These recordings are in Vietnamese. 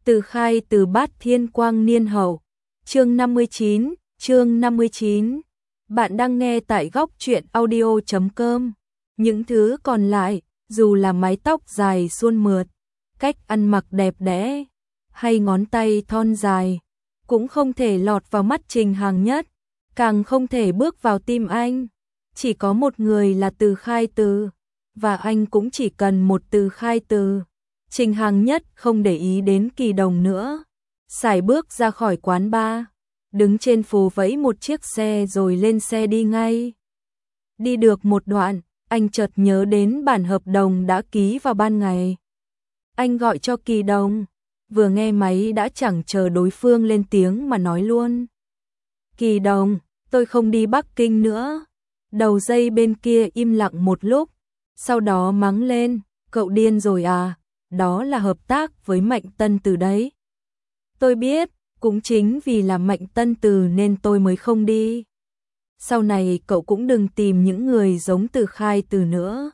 Từ khai từ Bát Thiên Quang Niên Hậu. Chương 59. Bạn đang nghe tại góc truyện audio.com. Những thứ còn lại, dù là mái tóc dài suôn mượt, cách ăn mặc đẹp đẽ, hay ngón tay thon dài, cũng không thể lọt vào mắt Trình Hàng Nhất, càng không thể bước vào tim anh. Chỉ có một người là Từ Khai Từ, và anh cũng chỉ cần một Từ Khai Từ. Trình Hàng Nhất không để ý đến Kỳ Đồng nữa, sải bước ra khỏi quán bar, đứng trên phố vẫy một chiếc xe rồi lên xe đi ngay. Đi được một đoạn, anh chợt nhớ đến bản hợp đồng đã ký vào ban ngày. Anh gọi cho Kỳ Đồng, vừa nghe máy đã chẳng chờ đối phương lên tiếng mà nói luôn. Kỳ Đồng, tôi không đi Bắc Kinh nữa. Đầu dây bên kia im lặng một lúc, sau đó mắng lên, cậu điên rồi à, đó là hợp tác với Mạnh Tân Từ đấy. Tôi biết, cũng chính vì là Mạnh Tân Từ nên tôi mới không đi. Sau này cậu cũng đừng tìm những người giống Từ Khai Từ nữa.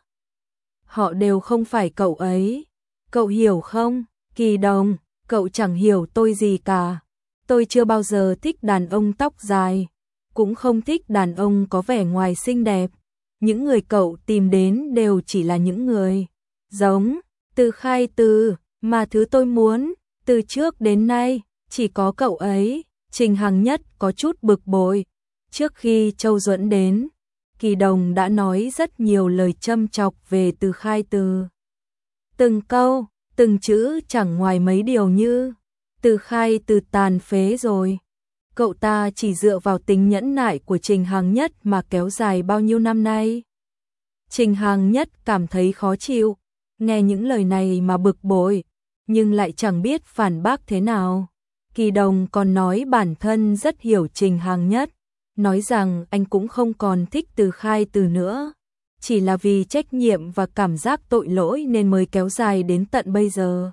Họ đều không phải cậu ấy. Cậu hiểu không, Kỳ Đồng, cậu chẳng hiểu tôi gì cả. Tôi chưa bao giờ thích đàn ông tóc dài, cũng không thích đàn ông có vẻ ngoài xinh đẹp. Những người cậu tìm đến đều chỉ là những người giống Từ Khai Từ, mà thứ tôi muốn, từ trước đến nay, chỉ có cậu ấy. Trình Hàng Nhất có chút bực bội. Trước khi Châu Duẫn đến, Kỳ Đồng đã nói rất nhiều lời châm chọc về Từ Khai Từ. Từng câu, từng chữ chẳng ngoài mấy điều như Từ Khai Từ tàn phế rồi. Cậu ta chỉ dựa vào tính nhẫn nại của Trình Hàng Nhất mà kéo dài bao nhiêu năm nay. Trình Hàng Nhất cảm thấy khó chịu, nghe những lời này mà bực bội, nhưng lại chẳng biết phản bác thế nào. Kỳ Đồng còn nói bản thân rất hiểu Trình Hàng Nhất, nói rằng anh cũng không còn thích Từ Khai Từ nữa, chỉ là vì trách nhiệm và cảm giác tội lỗi nên mới kéo dài đến tận bây giờ.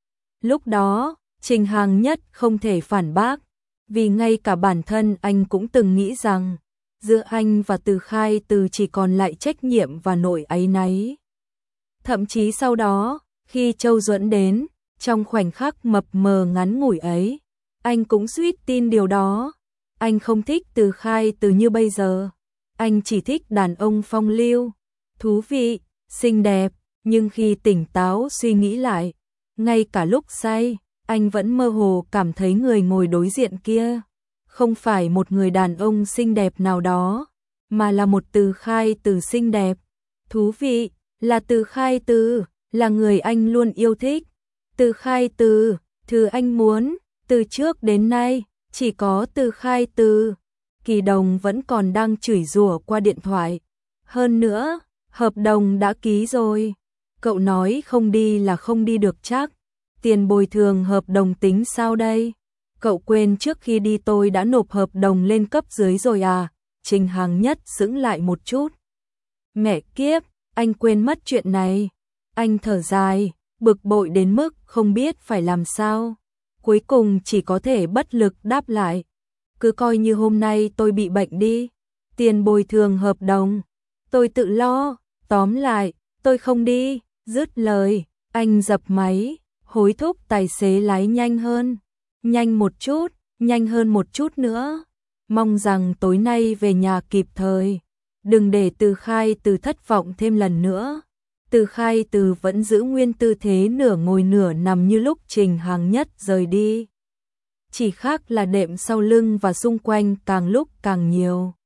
Lúc đó, Trình Hàng Nhất không thể phản bác, vì ngay cả bản thân anh cũng từng nghĩ rằng giữa anh và Từ Khai Từ chỉ còn lại trách nhiệm và nỗi áy náy. Thậm chí sau đó, khi Châu Duẫn đến, trong khoảnh khắc mập mờ ngắn ngủi ấy, anh cũng suýt tin điều đó. Anh không thích Từ Khai Từ như bây giờ. Anh chỉ thích đàn ông phong lưu, thú vị, xinh đẹp, nhưng khi tỉnh táo suy nghĩ lại, ngay cả lúc say, anh vẫn mơ hồ cảm thấy người ngồi đối diện kia không phải một người đàn ông xinh đẹp nào đó, mà là một Từ Khai Từ xinh đẹp, thú vị, là Từ Khai Từ, là người anh luôn yêu thích. Từ Khai Từ, thứ anh muốn, từ trước đến nay, chỉ có Từ Khai Từ. Kỳ Đồng vẫn còn đang chửi rủa qua điện thoại. Hơn nữa, hợp đồng đã ký rồi. Cậu nói không đi là không đi được chắc. Tiền bồi thường hợp đồng tính sao đây? Cậu quên trước khi đi tôi đã nộp hợp đồng lên cấp dưới rồi à? Trình Hàng Nhất sững lại một chút. Mẹ kiếp, anh quên mất chuyện này. Anh thở dài, bực bội đến mức không biết phải làm sao. Cuối cùng chỉ có thể bất lực đáp lại. Cứ coi như hôm nay tôi bị bệnh đi. Tiền bồi thường hợp đồng, tôi tự lo. Tóm lại, tôi không đi. Dứt lời, anh dập máy, hối thúc tài xế lái nhanh hơn. Nhanh một chút, nhanh hơn một chút nữa. Mong rằng tối nay về nhà kịp thời. Đừng để Từ Khai Từ thất vọng thêm lần nữa. Từ Khai Từ vẫn giữ nguyên tư thế nửa ngồi nửa nằm như lúc Trình Hàng Nhất rời đi. Chỉ khác là đệm sau lưng và xung quanh càng lúc càng nhiều.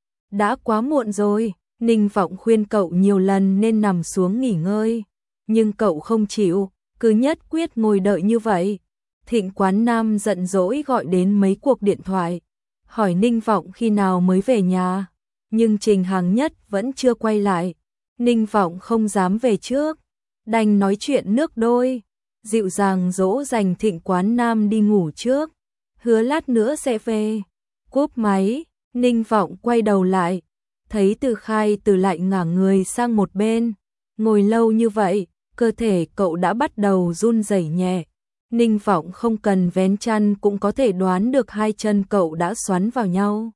Đã quá muộn rồi, Ninh Vọng khuyên cậu nhiều lần nên nằm xuống nghỉ ngơi. Nhưng cậu không chịu, cứ nhất quyết ngồi đợi như vậy. Thịnh Quán Nam giận dỗi gọi đến mấy cuộc điện thoại, hỏi Ninh Vọng khi nào mới về nhà. Nhưng Trình Hàng Nhất vẫn chưa quay lại. Ninh Vọng không dám về trước, đành nói chuyện nước đôi, dịu dàng dỗ dành Thịnh Quán Nam đi ngủ trước, hứa lát nữa sẽ về. Cúp máy, Ninh Vọng quay đầu lại, thấy Từ Khai Từ lại ngả người sang một bên, ngồi lâu như vậy, cơ thể cậu đã bắt đầu run rẩy nhẹ. Ninh Vọng không cần vén chăn cũng có thể đoán được hai chân cậu đã xoắn vào nhau.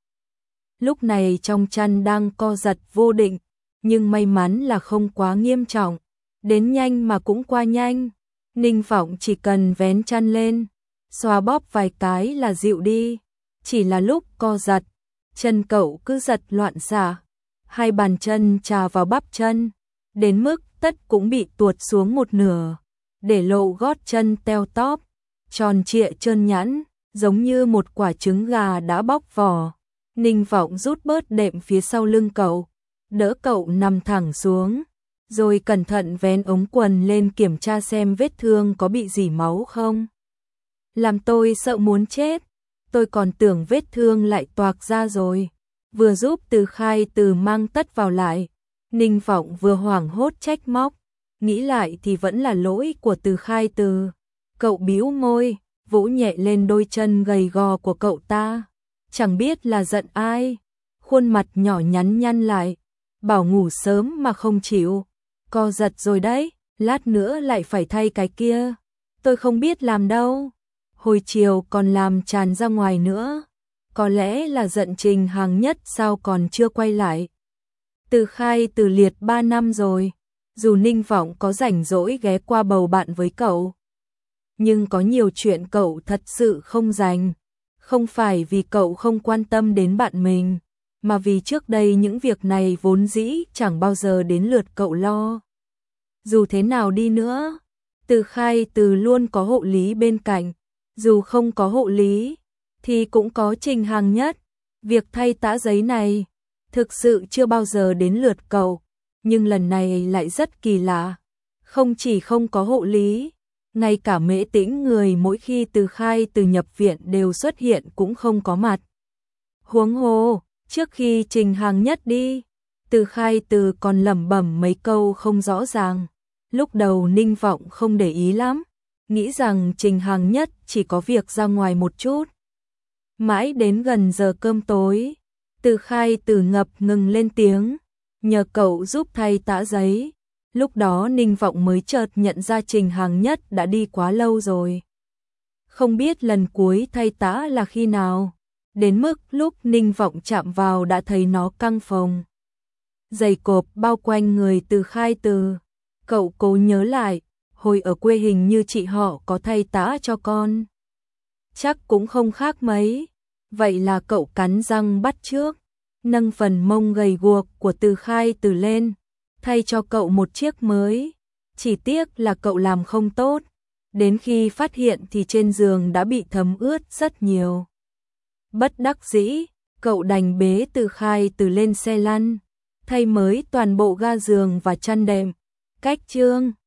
Lúc này trong chăn đang co giật vô định, nhưng may mắn là không quá nghiêm trọng, đến nhanh mà cũng qua nhanh. Ninh Vọng chỉ cần vén chăn lên, xoa bóp vài cái là dịu đi. Chỉ là lúc co giật, chân cậu cứ giật loạn xạ, hai bàn chân chà vào bắp chân, đến mức tất cũng bị tuột xuống một nửa, để lộ gót chân teo tóp, tròn trịa trơn nhẵn, giống như một quả trứng gà đã bóc vỏ. Ninh Vọng rút bớt đệm phía sau lưng cậu, đỡ cậu nằm thẳng xuống, rồi cẩn thận vén ống quần lên kiểm tra xem vết thương có bị rỉ máu không. Làm tôi sợ muốn chết, tôi còn tưởng vết thương lại toạc ra rồi. Vừa giúp Từ Khai Từ mang tất vào lại, Ninh Vọng vừa hoảng hốt trách móc, nghĩ lại thì vẫn là lỗi của Từ Khai Từ. Cậu bĩu môi, vỗ nhẹ lên đôi chân gầy gò của cậu ta, chẳng biết là giận ai. Khuôn mặt nhỏ nhắn nhăn lại, bảo ngủ sớm mà không chịu, co giật rồi đấy, lát nữa lại phải thay cái kia. Tôi không biết làm đâu. Hồi chiều còn làm tràn ra ngoài nữa. Có lẽ là giận Trình Hằng Nhất sao còn chưa quay lại. Từ Khai Từ liệt 3 năm rồi, dù Ninh Vọng có rảnh rỗi ghé qua bầu bạn với cậu, nhưng có nhiều chuyện cậu thật sự không dành. Không phải vì cậu không quan tâm đến bạn mình, mà vì trước đây những việc này vốn dĩ chẳng bao giờ đến lượt cậu lo. Dù thế nào đi nữa, Từ Khai Từ luôn có hộ lý bên cạnh, dù không có hộ lý thì cũng có Trình Hằng Nhất. Việc thay tã giấy này thực sự chưa bao giờ đến lượt cậu, nhưng lần này lại rất kỳ lạ. Không chỉ không có hộ lý, ngay cả Mễ Tĩnh người mỗi khi Từ Khai Từ nhập viện đều xuất hiện cũng không có mặt. Huống hồ, trước khi Trình Hằng Nhất đi, Từ Khai Từ còn lẩm bẩm mấy câu không rõ ràng. Lúc đầu Ninh Vọng không để ý lắm, nghĩ rằng Trình Hằng Nhất chỉ có việc ra ngoài một chút. Mãi đến gần giờ cơm tối, Từ Khai Từ ngập ngừng lên tiếng, nhờ cậu giúp thay tã giấy. Lúc đó Ninh Vọng mới chợt nhận ra Trình Hằng Nhất đã đi quá lâu rồi. Không biết lần cuối thay tã là khi nào, đến mức lúc Ninh Vọng chạm vào đã thấy nó căng phồng. Giày cộp bao quanh người Từ Khai Từ. Cậu cố nhớ lại, hồi ở quê hình như chị họ có thay tã cho con. Chắc cũng không khác mấy. Vậy là cậu cắn răng bắt chước, nâng phần mông gầy guộc của Từ Khai Từ lên, thay cho cậu một chiếc mới. Chỉ tiếc là cậu làm không tốt, đến khi phát hiện thì trên giường đã bị thấm ướt rất nhiều. Bất đắc dĩ, cậu đành bế Từ Khai Từ lên xe lăn, thay mới toàn bộ ga giường và chăn đệm. Cách chương